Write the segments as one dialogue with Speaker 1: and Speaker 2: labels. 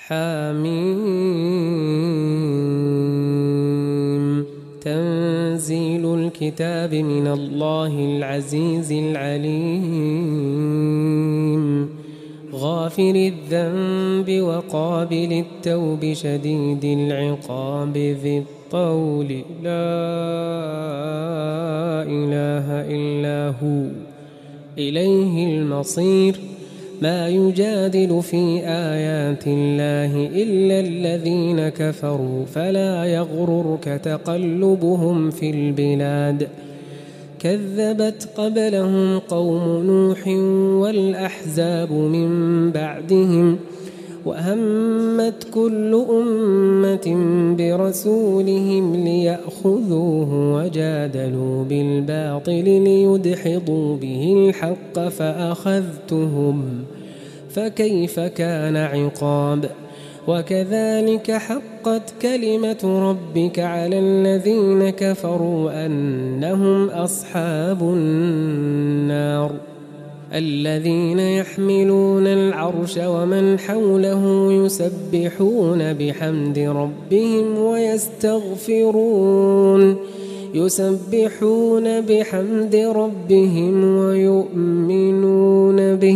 Speaker 1: حميم. تنزيل الكتاب من الله العزيز العليم، غافر الذنب وقابل التوب شديد العقاب ذي الطول، لا إله إلا هو إليه المصير. ما يجادل في آيات الله إلا الذين كفروا، فلا يغررك تقلبهم في البلاد. كذبت قبلهم قوم نوح والأحزاب من بعدهم، وهمت كل أمة برسولهم ليأخذوه، وجادلوا بالباطل ليدحضوا به الحق فأخذتهم، فكيف كان عقاب. وكذلك حقت كلمة ربك على الذين كفروا أنهم أصحاب النار. الذين يحملون العرش ومن حوله يسبحون بحمد ربهم ويؤمنون به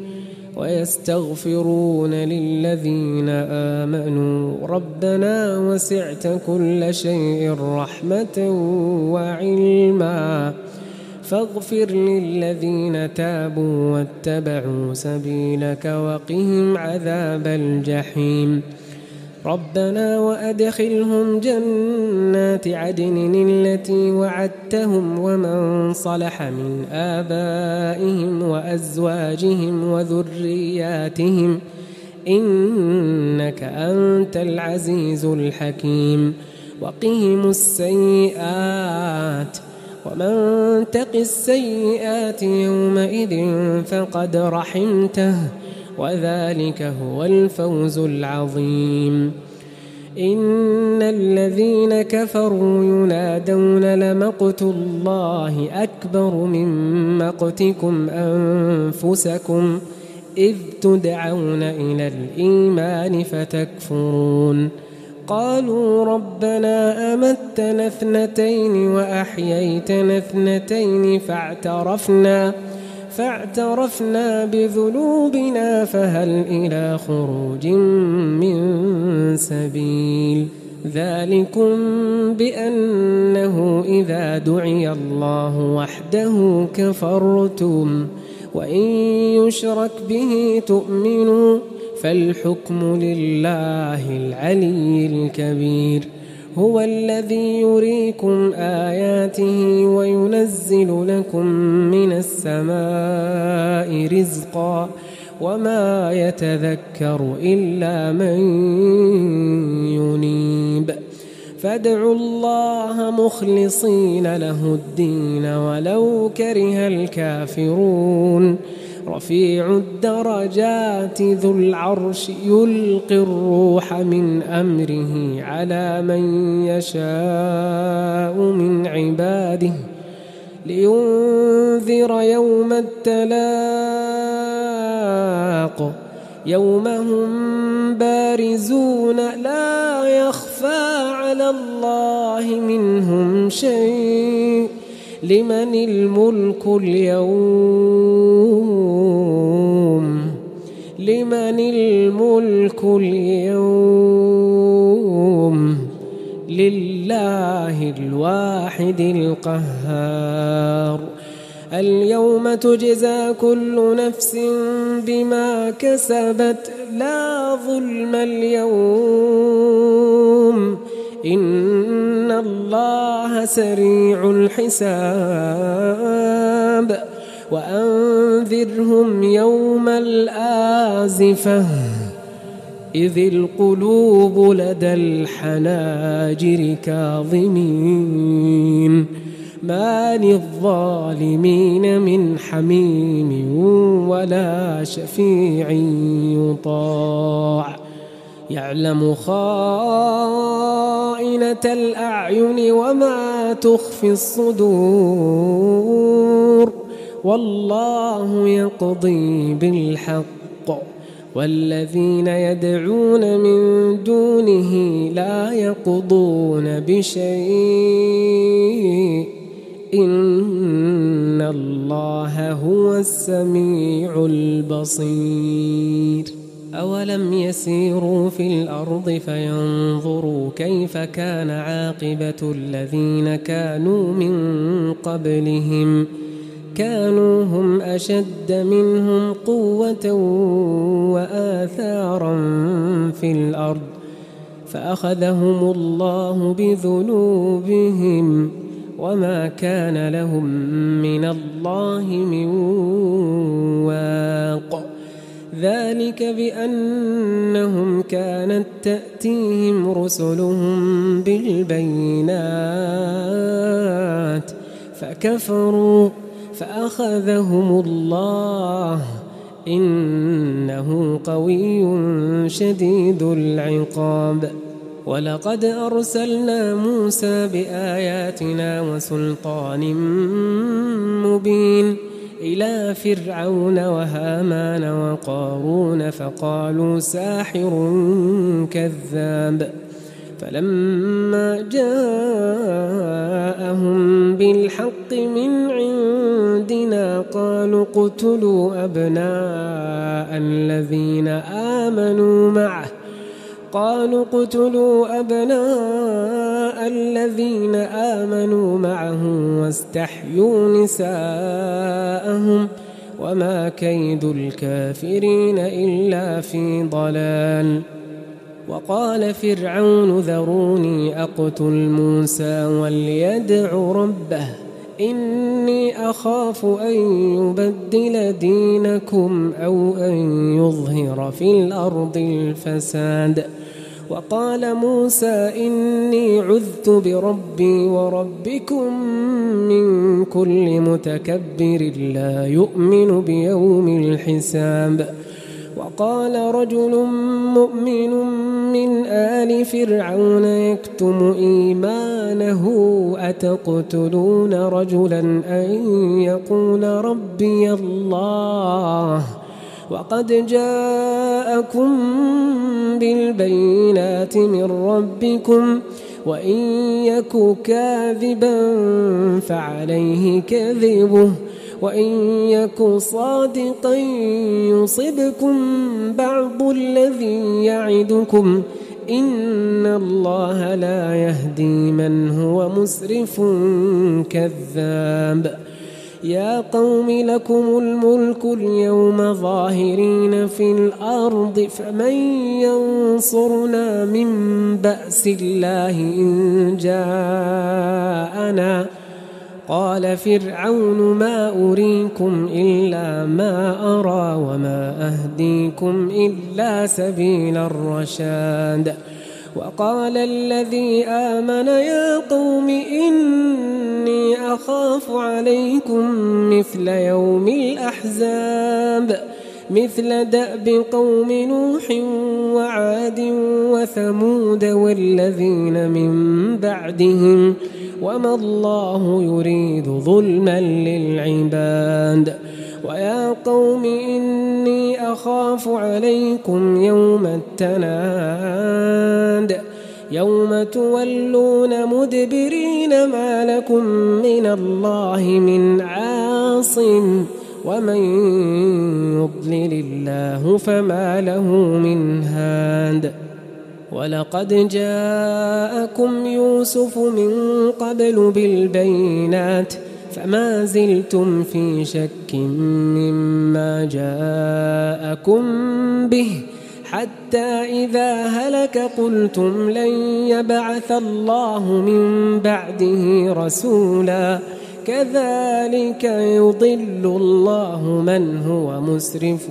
Speaker 1: ويستغفرون للذين آمنوا ربنا وسعت كل شيء رحمة وعلما فاغفر للذين تابوا واتبعوا سبيلك وقهم عذاب الجحيم. ربنا وأدخلهم جنات عدن التي وعدتهم ومن صلح من آبائهم وأزواجهم وذرياتهم إنك أنت العزيز الحكيم. وقهم السيئات ومن تق السيئات يومئذ فقد رحمته وذلك هو الفوز العظيم. إن الذين كفروا ينادون لمقت الله أكبر من مقتكم أنفسكم إذ تدعون إلى الإيمان فتكفرون. قالوا ربنا أمتنا اثنتين وأحييتنا اثنتين فاعترفنا بذنوبنا فهل إلى خروج من سبيل. ذلكم بأنه إذا دعي الله وحده كفرتم وإن يشرك به تؤمنوا فالحكم لله العلي الكبير. هو الذي يريكم آياته وينزل لكم من السماء رزقا وما يتذكر إلا من ينيب. فادعوا الله مخلصين له الدين ولو كره الكافرون. رفيع الدرجات ذو العرش يلقي الروح من أمره على من يشاء من عباده لينذر يوم التلاق يوم هم بارزون لا يخفى على الله منهم شيء. لمن الملك اليوم لله الواحد القهار. اليوم تجزى كل نفس بما كسبت لا ظلم اليوم إن الله سريع الحساب. وأنذرهم يوم الآزفة إذ القلوب لدى الحناجر كاظمين ما للظالمين من حميم ولا شفيع يطاع. يعلم خائنة الأعين وما تخفي الصدور والله يقضي بالحق والذين يدعون من دونه لا يقضون بشيء إن الله هو السميع البصير. أولم يسيروا في الأرض فينظروا كيف كان عاقبة الذين كانوا من قبلهم كانوا هم أشد منهم قوة وآثارا في الأرض فأخذهم الله بذنوبهم وما كان لهم من الله من واق ذلك بأنهم كانت تأتيهم رسلهم بالبينات فكفروا فأخذهم الله إنه قوي شديد العقاب. ولقد أرسلنا موسى بآياتنا وسلطان مبين إلى فرعون وهامان وقارون فقالوا ساحر كذاب فلما جاءهم بالحق من عندنا قالوا اقتلوا أبناء الذين آمنوا معه واستحيوا نساءهم وما كيد الكافرين إلا في ضلال. وقال فرعون ذروني أقتل موسى وليدع ربه إني أخاف أن يبدل دينكم أو أن يظهر في الأرض الفساد. وقال موسى إني عذت بربي وربكم من كل متكبر لا يؤمن بيوم الحساب. وقال رجل مؤمن من آل فرعون يكتم إيمانه أتقتلون رجلا أن يقول ربي الله وقد جاءكم بالبينات من ربكم وإن يك كاذبا فعليه كذبه وإن يك صادقا يصبكم بعض الذي يعدكم إن الله لا يهدي من هو مسرف كذاب. يا قوم لكم الملك اليوم ظاهرين في الأرض فمن ينصرنا من بأس الله إن جاءنا. قال فرعون ما أريكم إلا ما أرى وما أهديكم إلا سبيل الرشاد. وقال الذي آمن يا قوم إني أخاف عليكم مثل يوم الأحزاب مثل دأب قوم نوح وعاد وثمود والذين من بعدهم وما الله يريد ظلما للعباد. ويا قوم إني أخاف عليكم يوم التناد يوم تولون مدبرين ما لكم من الله من عاصم ومن يضلل الله فما له من هاد. ولقد جاءكم يوسف من قبل بالبينات فما زلتم في شك مما جاءكم به حتى إذا هلك قلتم لن يبعث الله من بعده رسولا كذلك يضل الله من هو مسرف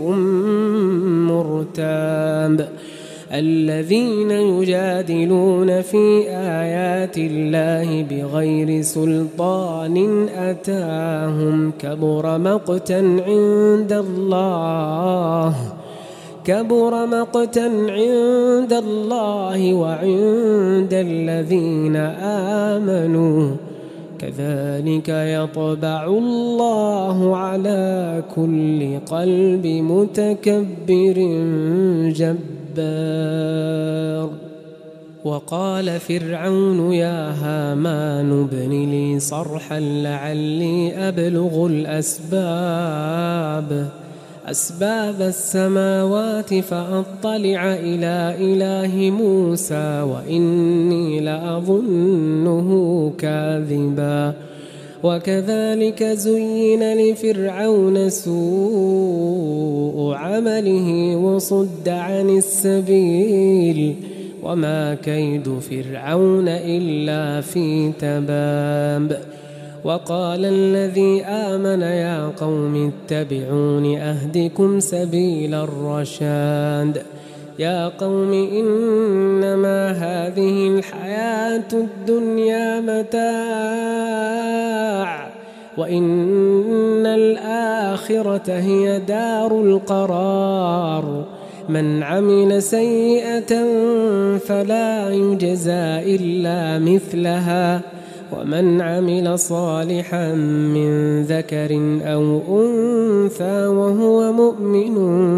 Speaker 1: مرتاب. الذين يجادلون في آيات الله بغير سلطان أتاهم كبر مقتا عند الله وعند الذين آمنوا كذلك يطبع الله على كل قلب متكبر جبار. وقال فرعون يا هامان ابن لي صرحا لعلي أبلغ أسباب السماوات فأطلع إلى إله موسى وإني لأظنه كاذبا. وكذلك زين لفرعون سوء عمله وصد عن السبيل وما كيد فرعون إلا في تباب. وقال الذي آمن يا قوم اتبعون أهدكم سبيل الرشاد. يا قوم إنما هذه الحياة الدنيا متاع وإن الآخرة هي دار القرار. من عمل سيئة فلا يجزى إلا مثلها ومن عمل صالحا من ذكر أو أنثى وهو مؤمن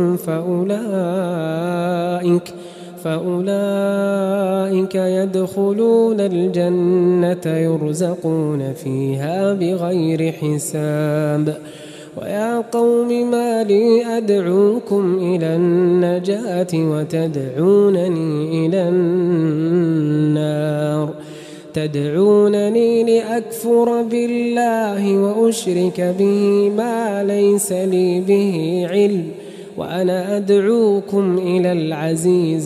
Speaker 1: فأولئك يدخلون الجنة يرزقون فيها بغير حساب. ويا قوم ما لي أدعوكم إلى النجاة وتدعونني إلى النار. تدعونني لأكفر بالله وأشرك به ما ليس لي به علم وأنا أدعوكم إلى العزيز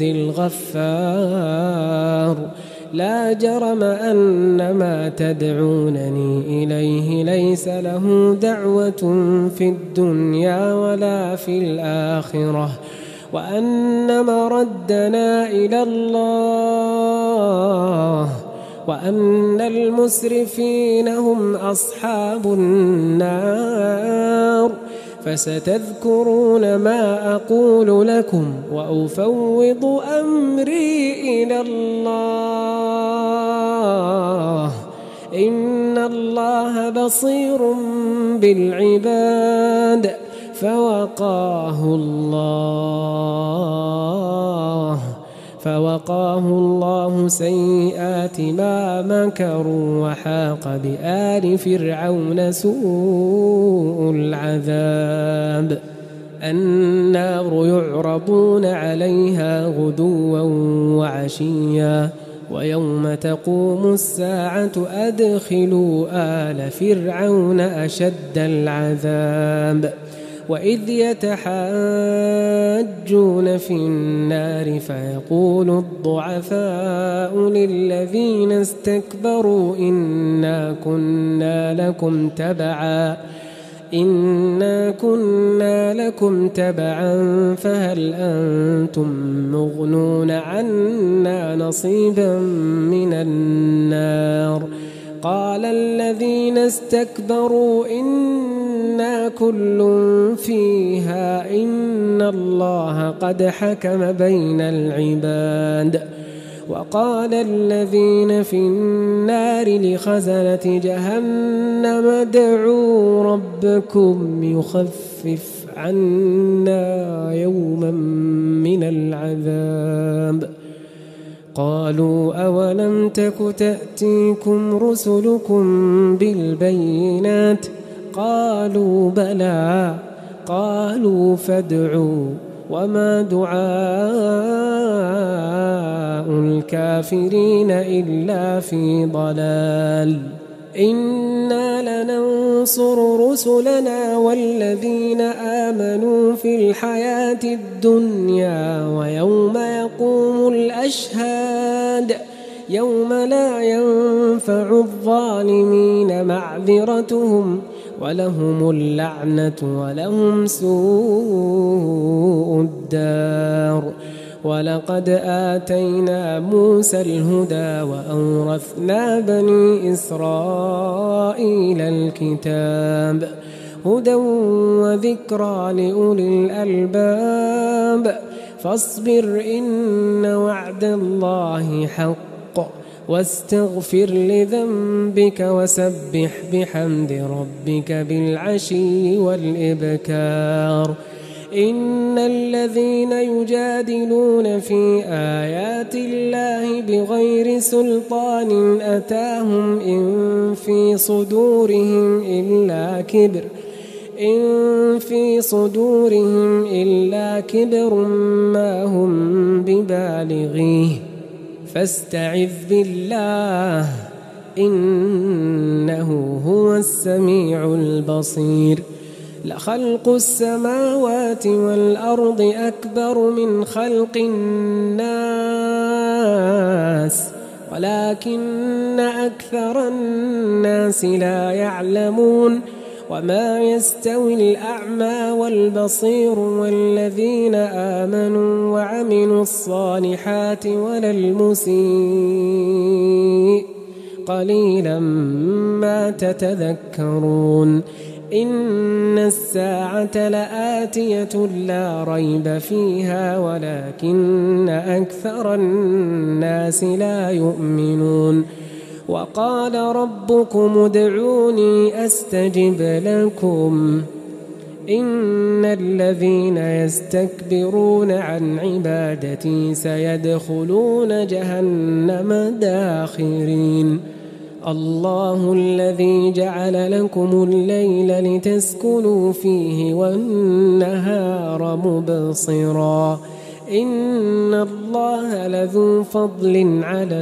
Speaker 1: الغفار. لا جرم أن ما تدعونني إليه ليس له دعوة في الدنيا ولا في الآخرة وأن مردنا إلى الله وأن المسرفين هم أصحاب النار. فستذكرون ما أقول لكم وأفوض أمري إلى الله إن الله بصير بالعباد. فوقاه الله سيئات ما مكروا وحاق بآل فرعون سوء العذاب. النار يعرضون عليها غدوا وعشيا ويوم تقوم الساعة أدخلوا آل فرعون أشد العذاب. وإذ يتحاجون في النار فيقول الضعفاء للذين استكبروا إنا كنا لكم تبعا فهل أنتم مغنون عنا نصيبا من النار. قال الذين استكبروا إنا كل فيها إن الله قد حكم بين العباد. وقال الذين في النار لخزنة جهنم ادعوا ربكم يخفف عنا يوما من العذاب. قالوا أولم تك تأتيكم رسلكم بالبينات قالوا بلى قالوا فادعوا وما دعاء الكافرين إلا في ضلال. إنا لننصر رسلنا والذين آمنوا في الحياة الدنيا ويوم يقوم الأشهاد يوم لا ينفع الظالمين معذرتهم ولهم اللعنة ولهم سوء الدار. ولقد آتينا موسى الهدى وأورثنا بني إسرائيل الكتاب هدى وذكرى لأولي الألباب. فاصبر إن وعد الله حق واستغفر لذنبك وسبح بحمد ربك بالعشي والإبكار. إن الذين يجادلون في آيات الله بغير سلطان أتاهم إن في صدورهم إلا كبر ما هم ببالغيه فاستعذ بالله إنه هو السميع البصير. لخلق السماوات والأرض أكبر من خلق الناس ولكن أكثر الناس لا يعلمون. وما يستوي الأعمى والبصير والذين آمنوا وعملوا الصالحات ولا المسيء قليلا ما تتذكرون. إن الساعة لآتية لا ريب فيها ولكن أكثر الناس لا يؤمنون. وقال ربكم ادعوني أستجب لكم إن الذين يستكبرون عن عبادتي سيدخلون جهنم داخرين. الله الذي جعل لكم الليل لتسكنوا فيه والنهار مبصرا إن الله لذو فضل على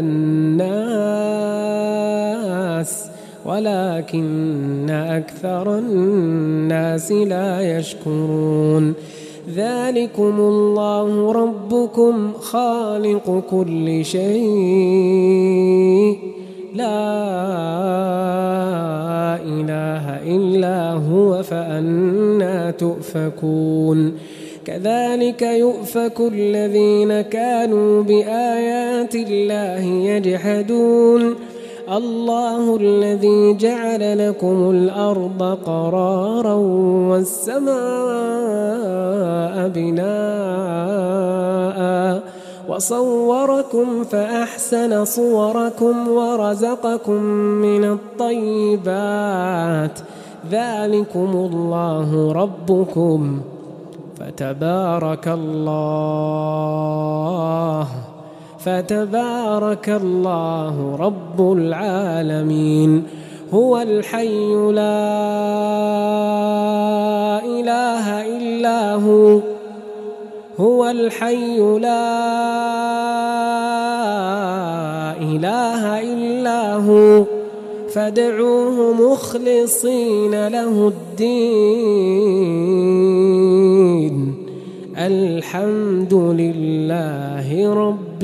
Speaker 1: الناس ولكن أكثر الناس لا يشكرون. ذلكم الله ربكم خالق كل شيء لا إله إلا هو فأنى تؤفكون. كذلك يؤفك الذين كانوا بآيات الله يجحدون. الله الذي جعل لكم الأرض قرارا والسماء بناء وصوركم فأحسن صوركم ورزقكم من الطيبات ذلكم الله ربكم فتبارك الله رب العالمين. هو الحي لا إله إلا هو هو الحي لا إله إلا هو فادعوه مخلصين له الدين الحمد لله رب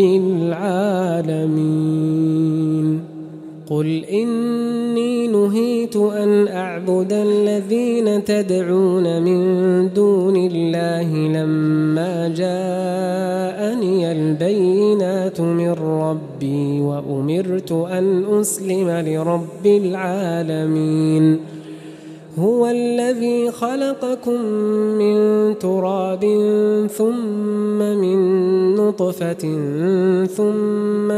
Speaker 1: العالمين. قل إني نهيت أن أعبد الذين تدعون من دون الله لما جاءني البينات من ربي وأمرت أن أسلم لرب العالمين. هو الذي خلقكم من تراب ثم من نطفة ثم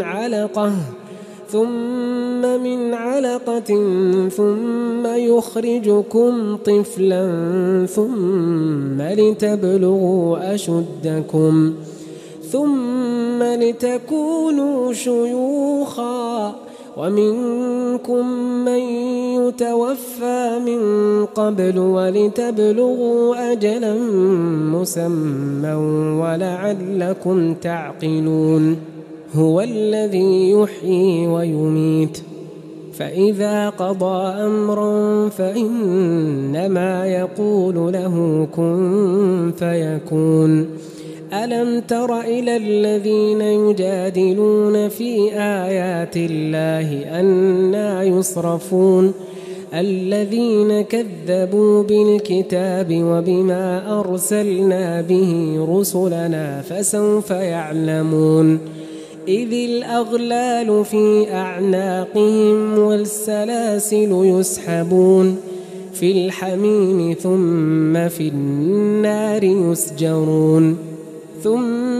Speaker 1: من علقة ثم يخرجكم طفلا ثم لتبلغوا أشدكم ثم لتكونوا شيوخا ومنكم من يتوفى من قبل ولتبلغوا أجلا مسمى ولعلكم تعقلون. هو الذي يحيي ويميت فإذا قضى أمرا فإنما يقول له كن فيكون. ألم تر إلى الذين يجادلون في آيات الله أنى يصرفون الذين كذبوا بالكتاب وبما أرسلنا به رسلنا فسوف يعلمون. إذ الأغلال في أعناقهم والسلاسل يسحبون في الحميم ثم في النار يسجرون ثم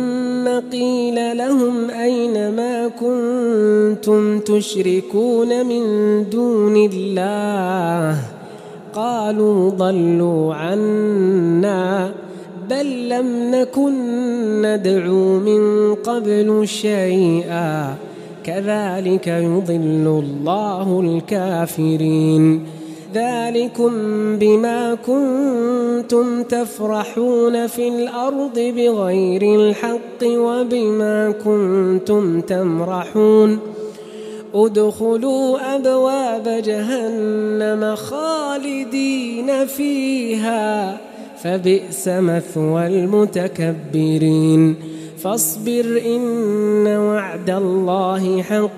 Speaker 1: قيل لهم أين ما كنتم تشركون من دون الله قالوا ضلوا عنا بل لم نكن ندعو من قبل شيئا كذلك يضل الله الكافرين ذلكم بما كنتم تفرحون في الأرض بغير الحق وبما كنتم تمرحون ادخلوا أبواب جهنم خالدين فيها فبئس مثوى المتكبرين فاصبر إن وعد الله حق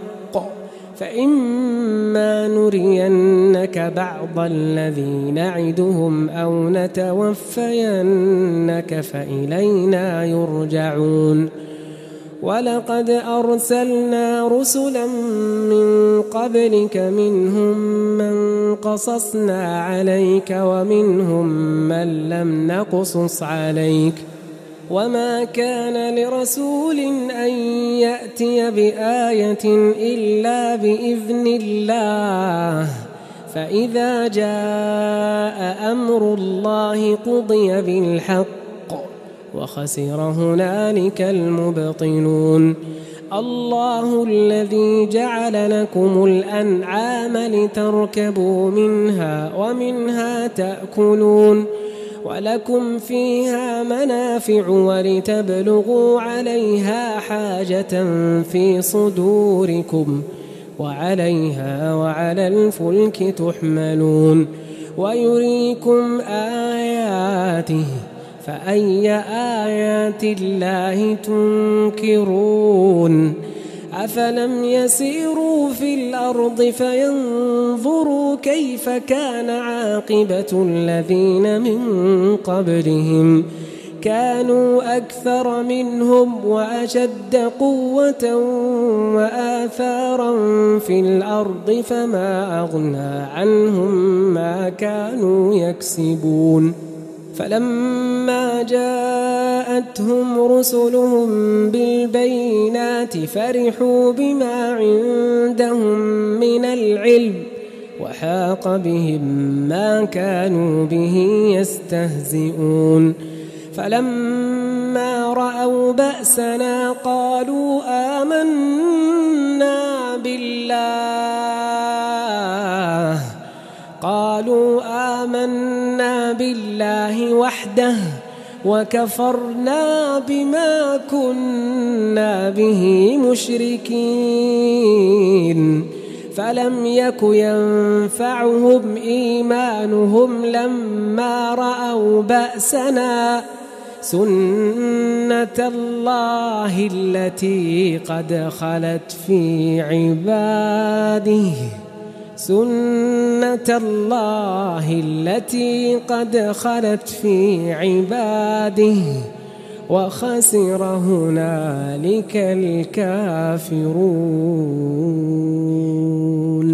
Speaker 1: فإما نرينك بعض الذي نعدهم أو نتوفينك فإلينا يرجعون ولقد أرسلنا رسلا من قبلك منهم من قصصنا عليك ومنهم من لم نقصص عليك وما كان لرسول أن يأتي بآية إلا بإذن الله فإذا جاء أمر الله قضي بالحق وخسر هنالك المبطلون الله الذي جعل لكم الأنعام لتركبوا منها ومنها تأكلون ولكم فيها منافع ولتبلغوا عليها حاجة في صدوركم وعليها وعلى الفلك تحملون ويريكم آياته فأي آيات الله تنكرون أفلم يسيروا في الأرض فينظروا كيف كان عاقبة الذين من قبلهم كانوا أكثر منهم وأشد قوة وآثارا في الأرض فما أغنى عنهم ما كانوا يكسبون فلما جاءتهم رسلهم بالبينات فرحوا بما عندهم من العلم وحاق بهم ما كانوا به يستهزئون فلما رأوا بأسنا قالوا آمنا بالله وحده وكفرنا بما كنا به مشركين فلم يك ينفعهم إيمانهم لما رأوا بأسنا سنة الله التي قد خلت في عباده وخسر هنالك الكافرون.